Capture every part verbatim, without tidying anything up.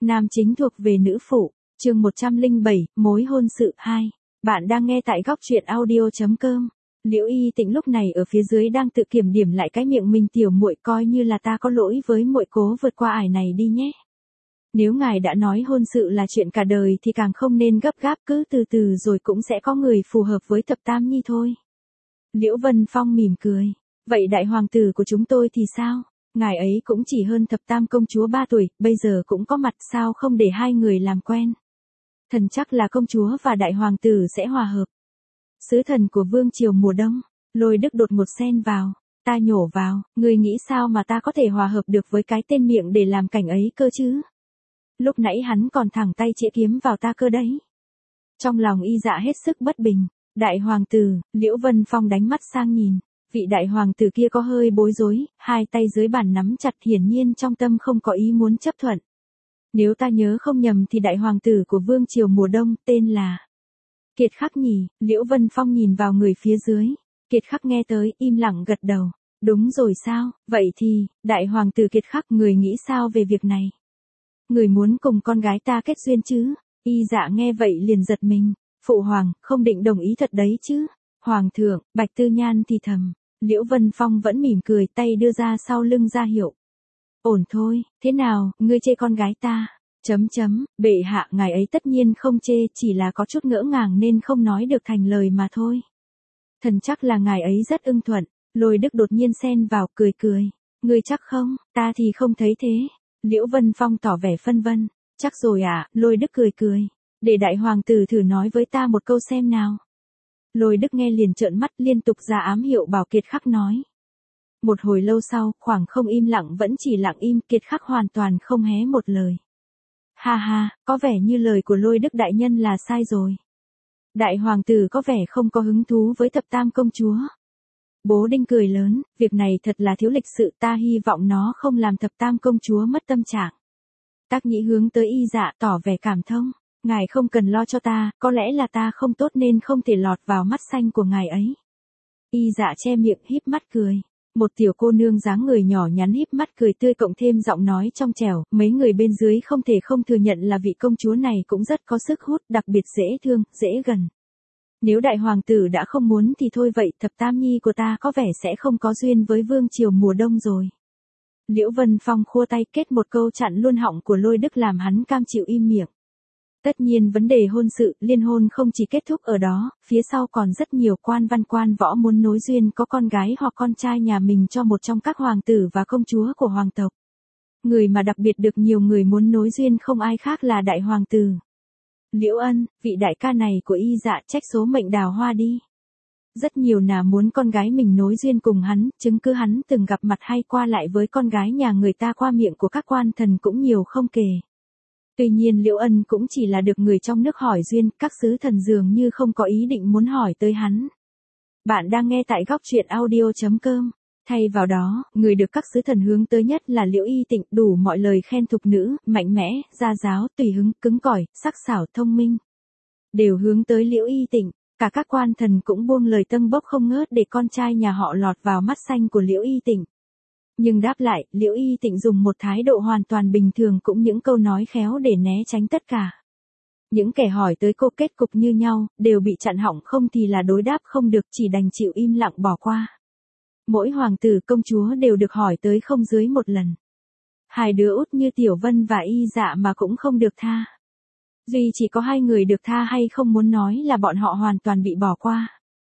Nam chính thuộc về nữ phụ, chương một trăm lẻ bảy, mối hôn sự hai. Bạn đang nghe tại góc truyện audio chấm com. Liễu Y Tịnh lúc này ở phía dưới đang tự kiểm điểm lại cái miệng mình, tiểu muội coi như là ta có lỗi với muội, cố vượt qua ải này đi nhé. Nếu ngài đã nói hôn sự là chuyện cả đời thì càng không nên gấp gáp, cứ từ từ rồi cũng sẽ có người phù hợp với Thập Tam Nhi thôi. Liễu Vân Phong mỉm cười. Vậy đại hoàng tử của chúng tôi thì sao? Ngài ấy cũng chỉ hơn Thập Tam công chúa ba tuổi, bây giờ cũng có mặt, sao không để hai người làm quen? Thần chắc là công chúa và đại hoàng tử sẽ hòa hợp. Sứ thần của vương triều mùa đông, Lôi Đức đột ngột xen vào. Ta nhổ vào, ngươi nghĩ sao mà ta có thể hòa hợp được với cái tên miệng để làm cảnh ấy cơ chứ? Lúc nãy hắn còn thẳng tay chĩa kiếm vào ta cơ đấy. Trong lòng Y Dạ hết sức bất bình. Đại hoàng tử, Liễu Vân Phong đánh mắt sang nhìn. Vị đại hoàng tử kia có hơi bối rối, hai tay dưới bàn nắm chặt, hiển nhiên trong tâm không có ý muốn chấp thuận. Nếu ta nhớ không nhầm thì đại hoàng tử của vương triều mùa đông tên là Kiệt Khắc nhỉ? Liễu Vân Phong nhìn vào người phía dưới. Kiệt Khắc nghe tới, im lặng gật đầu. Đúng rồi sao? Vậy thì, đại hoàng tử Kiệt Khắc, người nghĩ sao về việc này? Người muốn cùng con gái ta kết duyên chứ? Y Dạ nghe vậy liền giật mình. Phụ hoàng, không định đồng ý thật đấy chứ? Hoàng thượng, Bạch Tư Nhan thì thầm. Liễu Vân Phong vẫn mỉm cười, tay đưa ra sau lưng ra hiệu. Ổn thôi, thế nào, ngươi chê con gái ta? Chấm chấm, bệ hạ, ngài ấy tất nhiên không chê, chỉ là có chút ngỡ ngàng nên không nói được thành lời mà thôi. Thần chắc là ngài ấy rất ưng thuận. Lôi Đức đột nhiên xen vào, cười cười. Ngươi chắc không? Ta thì không thấy thế. Liễu Vân Phong tỏ vẻ phân vân. Chắc rồi à? Lôi Đức cười cười. Để đại hoàng tử thử nói với ta một câu xem nào. Lôi Đức nghe liền trợn mắt, liên tục ra ám hiệu bảo Kiệt Khắc nói. Một hồi lâu sau, khoảng không im lặng vẫn chỉ lặng im, Kiệt Khắc hoàn toàn không hé một lời. Ha ha, có vẻ như lời của Lôi Đức đại nhân là sai rồi. Đại hoàng tử có vẻ không có hứng thú với Thập Tam công chúa. Bố Đinh cười lớn, việc này thật là thiếu lịch sự, ta hy vọng nó không làm Thập Tam công chúa mất tâm trạng. Tác Nhĩ hướng tới Y Dạ tỏ vẻ cảm thông. Ngài không cần lo cho ta, có lẽ là ta không tốt nên không thể lọt vào mắt xanh của ngài ấy. Y Dạ che miệng híp mắt cười. Một tiểu cô nương dáng người nhỏ nhắn híp mắt cười tươi, cộng thêm giọng nói trong trẻo, mấy người bên dưới không thể không thừa nhận là vị công chúa này cũng rất có sức hút, đặc biệt dễ thương, dễ gần. Nếu đại hoàng tử đã không muốn thì thôi vậy, Thập Tam Nhi của ta có vẻ sẽ không có duyên với vương triều mùa đông rồi. Liễu Vân Phong khua tay kết một câu chặn luôn họng của Lôi Đức, làm hắn cam chịu im miệng. Tất nhiên vấn đề hôn sự, liên hôn không chỉ kết thúc ở đó, phía sau còn rất nhiều quan văn quan võ muốn nối duyên có con gái hoặc con trai nhà mình cho một trong các hoàng tử và công chúa của hoàng tộc. Người mà đặc biệt được nhiều người muốn nối duyên không ai khác là đại hoàng tử. Liễu Ân, vị đại ca này của Y Dạ, trách số mệnh đào hoa đi. Rất nhiều nà muốn con gái mình nối duyên cùng hắn, chứng cứ hắn từng gặp mặt hay qua lại với con gái nhà người ta qua miệng của các quan thần cũng nhiều không kể. Tuy nhiên Liễu Ân cũng chỉ là được người trong nước hỏi duyên, các sứ thần dường như không có ý định muốn hỏi tới hắn. Bạn đang nghe tại góc truyện audio chấm com. Thay vào đó, người được các sứ thần hướng tới nhất là Liễu Y Tịnh, đủ mọi lời khen thục nữ, mạnh mẽ, gia giáo, tùy hứng, cứng cỏi, sắc sảo, thông minh. Đều hướng tới Liễu Y Tịnh, cả các quan thần cũng buông lời tâng bốc không ngớt để con trai nhà họ lọt vào mắt xanh của Liễu Y Tịnh. Nhưng đáp lại, Liễu Y Tịnh dùng một thái độ hoàn toàn bình thường, cũng những câu nói khéo để né tránh tất cả. Những kẻ hỏi tới cô kết cục như nhau, đều bị chặn họng, không thì là đối đáp không được, chỉ đành chịu im lặng bỏ qua. Mỗi hoàng tử công chúa đều được hỏi tới không dưới một lần. Hai đứa út như Tiểu Vân và Y Dạ mà cũng không được tha. Duy chỉ có hai người được tha hay không muốn nói là bọn họ hoàn toàn bị bỏ qua.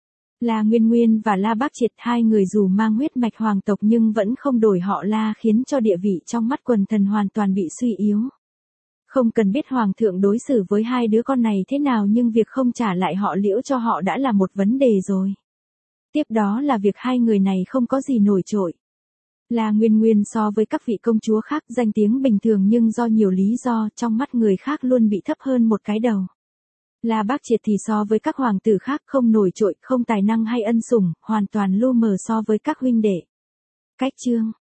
La Nguyên Nguyên và La Bác Triệt, hai người dù mang huyết mạch hoàng tộc nhưng vẫn không đổi họ La, khiến cho địa vị trong mắt quần thần hoàn toàn bị suy yếu. Không cần biết hoàng thượng đối xử với hai đứa con này thế nào, nhưng việc không trả lại họ Liễu cho họ đã là một vấn đề rồi. Tiếp đó là việc hai người này không có gì nổi trội. La Nguyên Nguyên so với các vị công chúa khác danh tiếng bình thường, nhưng do nhiều lý do trong mắt người khác luôn bị thấp hơn một cái đầu. La Bác Triệt thì so với các hoàng tử khác không nổi trội, không tài năng hay ân sủng, hoàn toàn lu mờ so với các huynh đệ. Cách chương,